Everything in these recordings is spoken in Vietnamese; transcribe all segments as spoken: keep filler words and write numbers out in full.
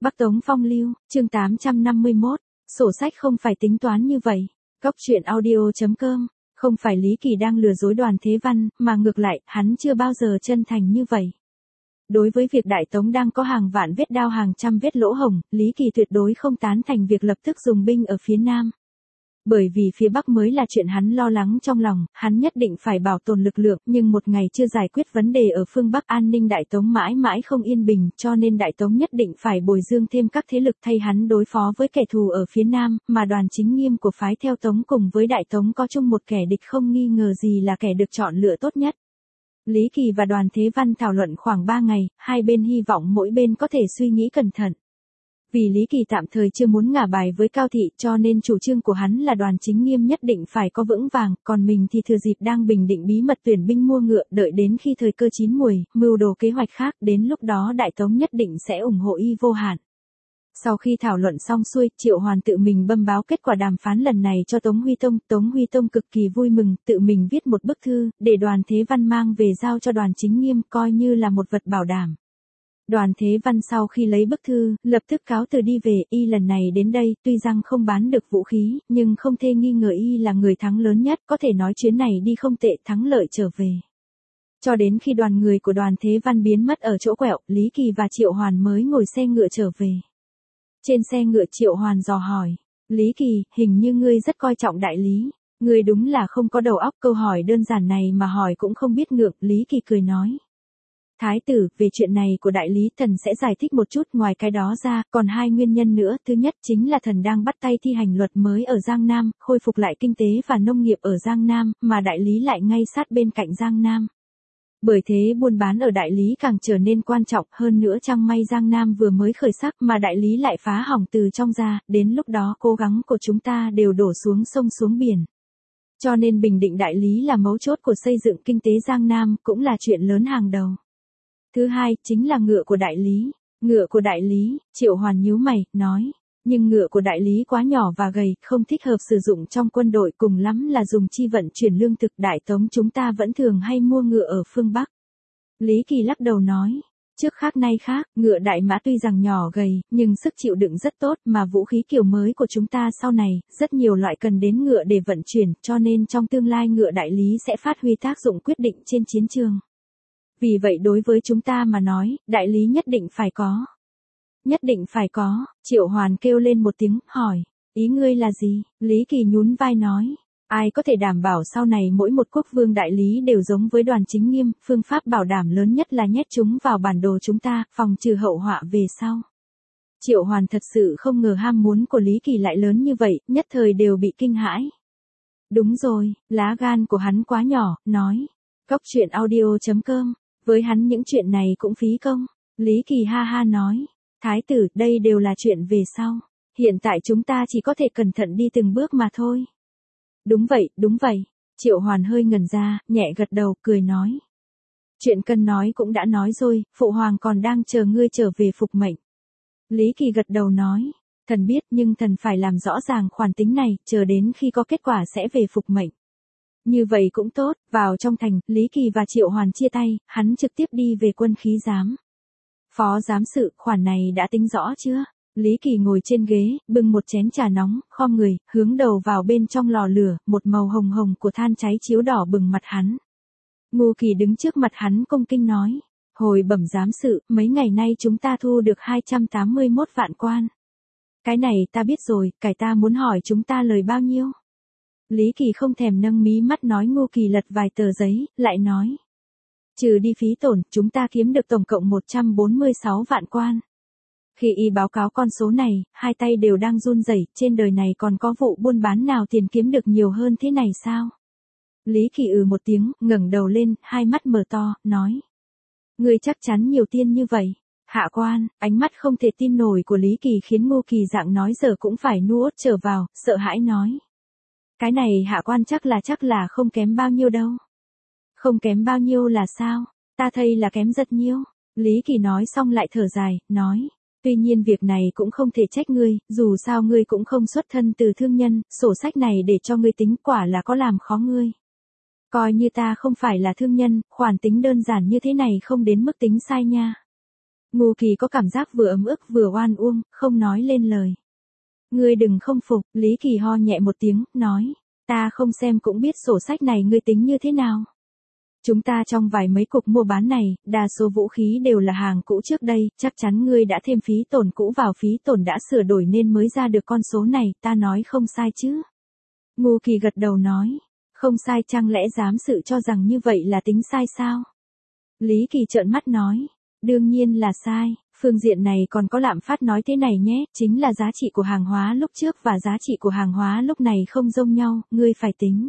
Bắc Tống Phong Lưu, chương tám trăm năm mươi mốt, sổ sách không phải tính toán như vậy. Góc truyện audio chấm com, không phải Lý Kỳ đang lừa dối Đoàn Thế Văn, mà ngược lại, hắn chưa bao giờ chân thành như vậy. Đối với việc Đại Tống đang có hàng vạn vết đao hàng trăm vết lỗ hổng, Lý Kỳ tuyệt đối không tán thành việc lập tức dùng binh ở phía Nam. Bởi vì phía Bắc mới là chuyện hắn lo lắng trong lòng, hắn nhất định phải bảo tồn lực lượng, nhưng một ngày chưa giải quyết vấn đề ở phương Bắc, an ninh Đại Tống mãi mãi không yên bình, cho nên Đại Tống nhất định phải bồi dưỡng thêm các thế lực thay hắn đối phó với kẻ thù ở phía Nam, mà Đoàn Chính Nghiêm của phái theo Tống cùng với Đại Tống có chung một kẻ địch không nghi ngờ gì là kẻ được chọn lựa tốt nhất. Lý Kỳ và Đoàn Thế Văn thảo luận khoảng ba ngày, hai bên hy vọng mỗi bên có thể suy nghĩ cẩn thận. Vì Lý Kỳ tạm thời chưa muốn ngả bài với Cao Thị, cho nên chủ trương của hắn là Đoàn Chính Nghiêm nhất định phải có vững vàng, còn mình thì thừa dịp đang bình định bí mật tuyển binh mua ngựa, đợi đến khi thời cơ chín muồi, mưu đồ kế hoạch khác, đến lúc đó Đại Tống nhất định sẽ ủng hộ y vô hạn. Sau khi thảo luận xong xuôi, Triệu Hoàn tự mình bẩm báo kết quả đàm phán lần này cho Tống Huy Tông, Tống Huy Tông cực kỳ vui mừng, tự mình viết một bức thư, để Đoàn Thế Văn mang về giao cho Đoàn Chính Nghiêm, coi như là một vật bảo đảm. Đoàn Thế Văn sau khi lấy bức thư, lập tức cáo từ đi về, y lần này đến đây, tuy rằng không bán được vũ khí, nhưng không thể nghi ngờ y là người thắng lớn nhất, có thể nói chuyến này đi không tệ, thắng lợi trở về. Cho đến khi đoàn người của Đoàn Thế Văn biến mất ở chỗ quẹo, Lý Kỳ và Triệu Hoàn mới ngồi xe ngựa trở về. Trên xe ngựa Triệu Hoàn dò hỏi, Lý Kỳ, hình như ngươi rất coi trọng đại lý, ngươi đúng là không có đầu óc, câu hỏi đơn giản này mà hỏi cũng không biết ngượng, Lý Kỳ cười nói. Thái tử, về chuyện này của đại lý thần sẽ giải thích một chút, ngoài cái đó ra, còn hai nguyên nhân nữa, thứ nhất chính là thần đang bắt tay thi hành luật mới ở Giang Nam, khôi phục lại kinh tế và nông nghiệp ở Giang Nam, mà đại lý lại ngay sát bên cạnh Giang Nam. Bởi thế buôn bán ở đại lý càng trở nên quan trọng, hơn nữa chẳng may Giang Nam vừa mới khởi sắc mà đại lý lại phá hỏng từ trong ra, đến lúc đó cố gắng của chúng ta đều đổ xuống sông xuống biển. Cho nên bình định đại lý là mấu chốt của xây dựng kinh tế Giang Nam, cũng là chuyện lớn hàng đầu. Thứ hai, chính là ngựa của đại lý. Ngựa của đại lý, Triệu Hoàn nhíu mày, nói. Nhưng ngựa của đại lý quá nhỏ và gầy, không thích hợp sử dụng trong quân đội, cùng lắm là dùng chi vận chuyển lương thực. Đại Tống chúng ta vẫn thường hay mua ngựa ở phương Bắc. Lý Kỳ lắc đầu nói. Trước khác nay khác, ngựa đại mã tuy rằng nhỏ gầy, nhưng sức chịu đựng rất tốt, mà vũ khí kiểu mới của chúng ta sau này, rất nhiều loại cần đến ngựa để vận chuyển, cho nên trong tương lai ngựa đại lý sẽ phát huy tác dụng quyết định trên chiến trường. Vì vậy đối với chúng ta mà nói, đại lý nhất định phải có. Nhất định phải có, Triệu Hoàn kêu lên một tiếng, hỏi, ý ngươi là gì? Lý Kỳ nhún vai nói, ai có thể đảm bảo sau này mỗi một quốc vương đại lý đều giống với Đoàn Chính Nghiêm, phương pháp bảo đảm lớn nhất là nhét chúng vào bản đồ chúng ta, phòng trừ hậu họa về sau. Triệu Hoàn thật sự không ngờ ham muốn của Lý Kỳ lại lớn như vậy, nhất thời đều bị kinh hãi. Đúng rồi, lá gan của hắn quá nhỏ, nói, góc truyện audio chấm com. Với hắn những chuyện này cũng phí công. Lý Kỳ ha ha nói. Thái tử, đây đều là chuyện về sau. Hiện tại chúng ta chỉ có thể cẩn thận đi từng bước mà thôi. Đúng vậy, đúng vậy. Triệu Hoàn hơi ngẩn ra, nhẹ gật đầu, cười nói. Chuyện cần nói cũng đã nói rồi, phụ hoàng còn đang chờ ngươi trở về phục mệnh. Lý Kỳ gật đầu nói. Thần biết, nhưng thần phải làm rõ ràng khoản tính này, chờ đến khi có kết quả sẽ về phục mệnh. Như vậy cũng tốt, vào trong thành, Lý Kỳ và Triệu Hoàn chia tay, hắn trực tiếp đi về quân khí giám. Phó giám sự, khoản này đã tính rõ chưa? Lý Kỳ ngồi trên ghế, bưng một chén trà nóng, khom người, hướng đầu vào bên trong lò lửa, một màu hồng hồng của than cháy chiếu đỏ bừng mặt hắn. Ngô Kỳ đứng trước mặt hắn cung kinh nói, hồi bẩm giám sự, mấy ngày nay chúng ta thu được hai trăm tám mươi mốt vạn quan. Cái này ta biết rồi, cải ta muốn hỏi chúng ta lời bao nhiêu? Lý Kỳ không thèm nâng mí mắt nói. Ngô Kỳ lật vài tờ giấy, lại nói. Trừ đi phí tổn, chúng ta kiếm được tổng cộng một trăm bốn mươi sáu vạn quan. Khi y báo cáo con số này, hai tay đều đang run rẩy, trên đời này còn có vụ buôn bán nào tiền kiếm được nhiều hơn thế này sao? Lý Kỳ ừ một tiếng, ngẩng đầu lên, hai mắt mở to, nói. Ngươi chắc chắn nhiều tiền như vậy. Hạ quan, ánh mắt không thể tin nổi của Lý Kỳ khiến Ngô Kỳ dạng nói giờ cũng phải nuốt trở vào, sợ hãi nói. Cái này hạ quan chắc là chắc là không kém bao nhiêu đâu. Không kém bao nhiêu là sao? Ta thấy là kém rất nhiêu. Lý Kỳ nói xong lại thở dài, nói. Tuy nhiên việc này cũng không thể trách ngươi, dù sao ngươi cũng không xuất thân từ thương nhân, sổ sách này để cho ngươi tính quả là có làm khó ngươi. Coi như ta không phải là thương nhân, khoản tính đơn giản như thế này không đến mức tính sai nha. Ngô Kỳ có cảm giác vừa ấm ức vừa oan uông, không nói lên lời. Ngươi đừng không phục, Lý Kỳ ho nhẹ một tiếng, nói. Ta không xem cũng biết sổ sách này ngươi tính như thế nào. Chúng ta trong vài mấy cuộc mua bán này, đa số vũ khí đều là hàng cũ trước đây, chắc chắn ngươi đã thêm phí tổn cũ vào, phí tổn đã sửa đổi nên mới ra được con số này, ta nói không sai chứ. Ngô Kỳ gật đầu nói. Không sai, chẳng lẽ dám sự cho rằng như vậy là tính sai sao? Lý Kỳ trợn mắt nói. Đương nhiên là sai, phương diện này còn có lạm phát nói thế này nhé, chính là giá trị của hàng hóa lúc trước và giá trị của hàng hóa lúc này không giống nhau, ngươi phải tính.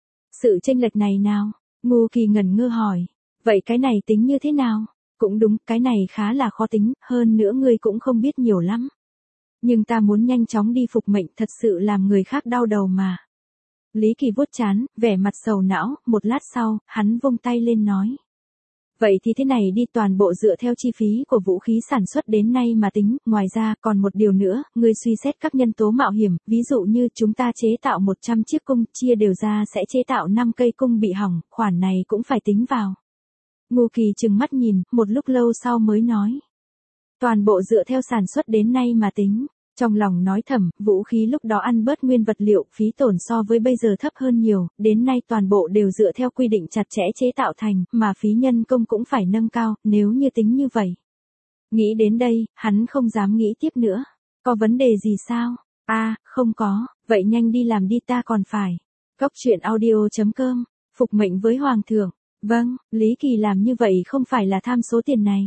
Sự chênh lệch này nào? Ngô Kỳ ngẩn ngơ hỏi. Vậy cái này tính như thế nào? Cũng đúng, cái này khá là khó tính, hơn nữa ngươi cũng không biết nhiều lắm. Nhưng ta muốn nhanh chóng đi phục mệnh, thật sự làm người khác đau đầu mà. Lý Kỳ vuốt trán, vẻ mặt sầu não, một lát sau, hắn vung tay lên nói. Vậy thì thế này đi, toàn bộ dựa theo chi phí của vũ khí sản xuất đến nay mà tính, ngoài ra còn một điều nữa, ngươi suy xét các nhân tố mạo hiểm, ví dụ như chúng ta chế tạo một trăm chiếc cung, chia đều ra sẽ chế tạo năm cây cung bị hỏng, khoản này cũng phải tính vào. Ngô Kỳ trừng mắt nhìn, một lúc lâu sau mới nói. Toàn bộ dựa theo sản xuất đến nay mà tính. Trong lòng nói thầm, vũ khí lúc đó ăn bớt nguyên vật liệu, phí tổn so với bây giờ thấp hơn nhiều, đến nay toàn bộ đều dựa theo quy định chặt chẽ chế tạo thành, mà phí nhân công cũng phải nâng cao, nếu như tính như vậy. Nghĩ đến đây, hắn không dám nghĩ tiếp nữa. Có vấn đề gì sao? À, không có, vậy nhanh đi làm đi, ta còn phải. Cốc truyện audio chấm com, phục mệnh với Hoàng thượng. Vâng, Lý Kỳ làm như vậy không phải là tham số tiền này.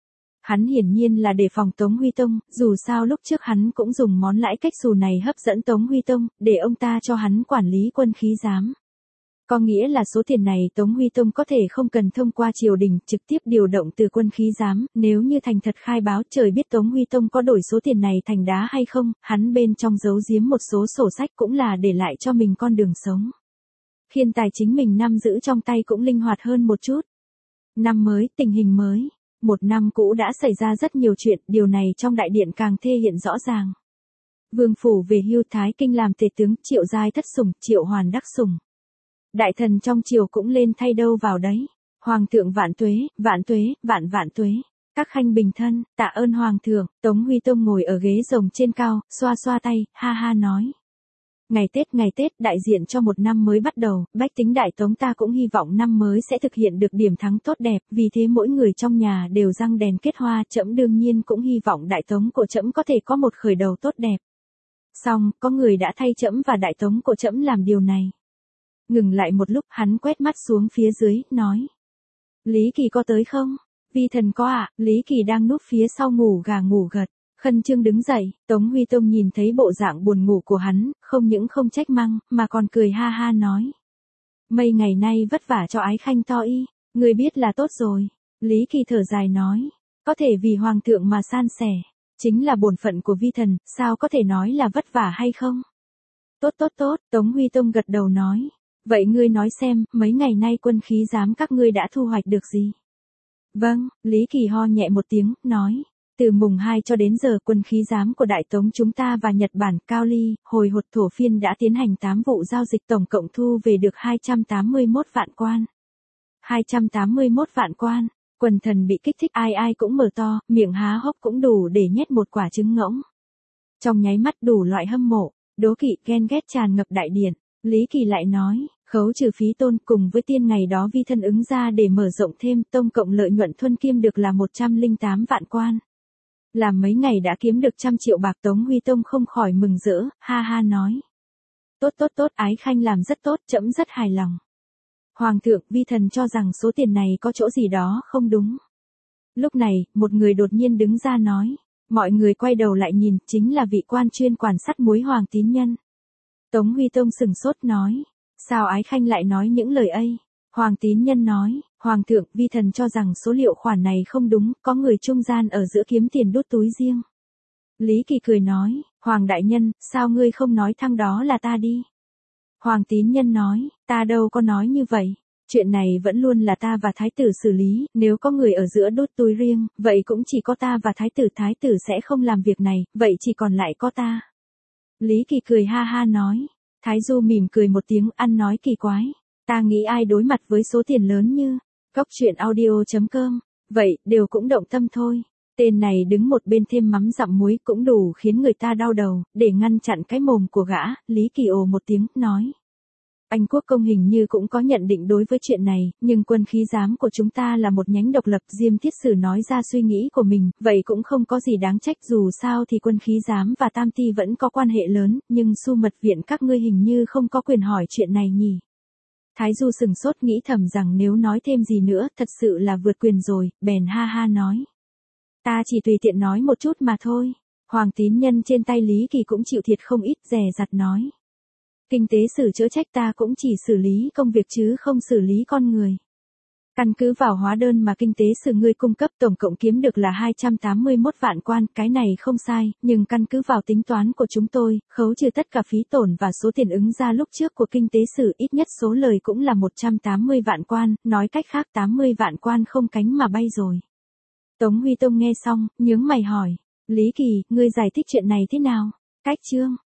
Hắn hiển nhiên là để phòng Tống Huy Tông, dù sao lúc trước hắn cũng dùng món lãi cách xù này hấp dẫn Tống Huy Tông, để ông ta cho hắn quản lý quân khí giám. Có nghĩa là số tiền này Tống Huy Tông có thể không cần thông qua triều đình, trực tiếp điều động từ quân khí giám, nếu như thành thật khai báo, trời biết Tống Huy Tông có đổi số tiền này thành đá hay không, hắn bên trong giấu giếm một số sổ sách cũng là để lại cho mình con đường sống. Khiến tài chính mình nắm giữ trong tay cũng linh hoạt hơn một chút. Năm mới, tình hình mới. Một năm cũ đã xảy ra rất nhiều chuyện, điều này trong đại điện càng thể hiện rõ ràng. Vương phủ về hưu, Thái Kinh làm tể tướng, Triệu Giai thất sủng, Triệu Hoàn đắc sủng. Đại thần trong triều cũng lên thay đâu vào đấy. Hoàng thượng vạn tuế, vạn tuế, vạn vạn tuế. Các khanh bình thân, tạ ơn Hoàng thượng. Tống Huy Tông ngồi ở ghế rồng trên cao, xoa xoa tay, ha ha nói. Ngày Tết, ngày Tết, đại diện cho một năm mới bắt đầu, bách tính Đại Tống ta cũng hy vọng năm mới sẽ thực hiện được điểm thắng tốt đẹp, vì thế mỗi người trong nhà đều răng đèn kết hoa, trẫm đương nhiên cũng hy vọng Đại Tống của trẫm có thể có một khởi đầu tốt đẹp. Xong, có người đã thay trẫm và Đại Tống của trẫm làm điều này. Ngừng lại một lúc, hắn quét mắt xuống phía dưới, nói. Lý Kỳ có tới không? Vi thần có ạ, à? Lý Kỳ đang núp phía sau ngủ gà ngủ gật. Khẩn trương đứng dậy, Tống Huy Tông nhìn thấy bộ dạng buồn ngủ của hắn, không những không trách mắng, mà còn cười ha ha nói. Mấy ngày nay vất vả cho ái khanh to y, người biết là tốt rồi. Lý Kỳ thở dài nói, có thể vì Hoàng thượng mà san sẻ, chính là bổn phận của vi thần, sao có thể nói là vất vả hay không? Tốt tốt tốt, Tống Huy Tông gật đầu nói. Vậy ngươi nói xem, mấy ngày nay quân khí giám các ngươi đã thu hoạch được gì? Vâng, Lý Kỳ ho nhẹ một tiếng, nói. Từ mùng hai cho đến giờ quân khí giám của Đại Tống chúng ta và Nhật Bản, Cao Ly, hồi hột thổ phiên đã tiến hành tám vụ giao dịch, tổng cộng thu về được hai trăm tám mươi mốt vạn quan. hai trăm tám mươi mốt vạn quan, quần thần bị kích thích, ai ai cũng mở to, miệng há hốc cũng đủ để nhét một quả trứng ngỗng. Trong nháy mắt đủ loại hâm mộ, đố kỵ, ghen ghét tràn ngập đại điện. Lý Kỳ lại nói, khấu trừ phí tôn cùng với tiên ngày đó vi thân ứng ra để mở rộng thêm, tổng cộng lợi nhuận thuần kiêm được là một trăm lẻ tám vạn quan. Làm mấy ngày đã kiếm được trăm triệu bạc. Tống Huy Tông không khỏi mừng rỡ, ha ha nói. Tốt tốt tốt, ái khanh làm rất tốt, trẫm rất hài lòng. Hoàng thượng, vi thần cho rằng số tiền này có chỗ gì đó không đúng. Lúc này, một người đột nhiên đứng ra nói. Mọi người quay đầu lại nhìn, chính là vị quan chuyên quản sắt muối Hoàng Tín Nhân. Tống Huy Tông sừng sốt nói. Sao ái khanh lại nói những lời ấy? Hoàng Tín Nhân nói. Hoàng thượng, vi thần cho rằng số liệu khoản này không đúng, có người trung gian ở giữa kiếm tiền đút túi riêng. Lý Kỳ cười nói, Hoàng đại nhân, sao ngươi không nói thăng đó là ta đi? Hoàng Tín Nhân nói, ta đâu có nói như vậy. Chuyện này vẫn luôn là ta và thái tử xử lý, nếu có người ở giữa đút túi riêng, vậy cũng chỉ có ta và thái tử, thái tử sẽ không làm việc này, vậy chỉ còn lại có ta. Lý Kỳ cười ha ha nói, Thái Du mỉm cười một tiếng, ăn nói kỳ quái. Ta nghĩ ai đối mặt với số tiền lớn như Cốc truyện audio chấm com, vậy, đều cũng động tâm thôi. Tên này đứng một bên thêm mắm dặm muối cũng đủ khiến người ta đau đầu, để ngăn chặn cái mồm của gã, Lý Kỳ ồ một tiếng, nói. Anh Quốc công hình như cũng có nhận định đối với chuyện này, nhưng quân khí giám của chúng ta là một nhánh độc lập. Diêm Thiết Sử nói ra suy nghĩ của mình, vậy cũng không có gì đáng trách, dù sao thì quân khí giám và Tam Ty vẫn có quan hệ lớn, nhưng Su Mật Viện các ngươi hình như không có quyền hỏi chuyện này nhỉ. Thái Du sừng sốt nghĩ thầm rằng nếu nói thêm gì nữa thật sự là vượt quyền rồi, bèn ha ha nói. Ta chỉ tùy tiện nói một chút mà thôi. Hoàng tín nhân trên tay Lý Kỳ cũng chịu thiệt không ít, dè dặt nói. Kinh tế sử chữa trách ta cũng chỉ xử lý công việc chứ không xử lý con người. Căn cứ vào hóa đơn mà kinh tế sử ngươi cung cấp tổng cộng kiếm được là hai trăm tám mươi mốt vạn quan, cái này không sai, nhưng căn cứ vào tính toán của chúng tôi, khấu trừ tất cả phí tổn và số tiền ứng ra lúc trước của kinh tế sử ít nhất số lời cũng là một trăm tám mươi vạn quan, nói cách khác tám mươi vạn quan không cánh mà bay rồi. Tống Huy Tông nghe xong, nhướng mày hỏi, Lý Kỳ, ngươi giải thích chuyện này thế nào? Cách chương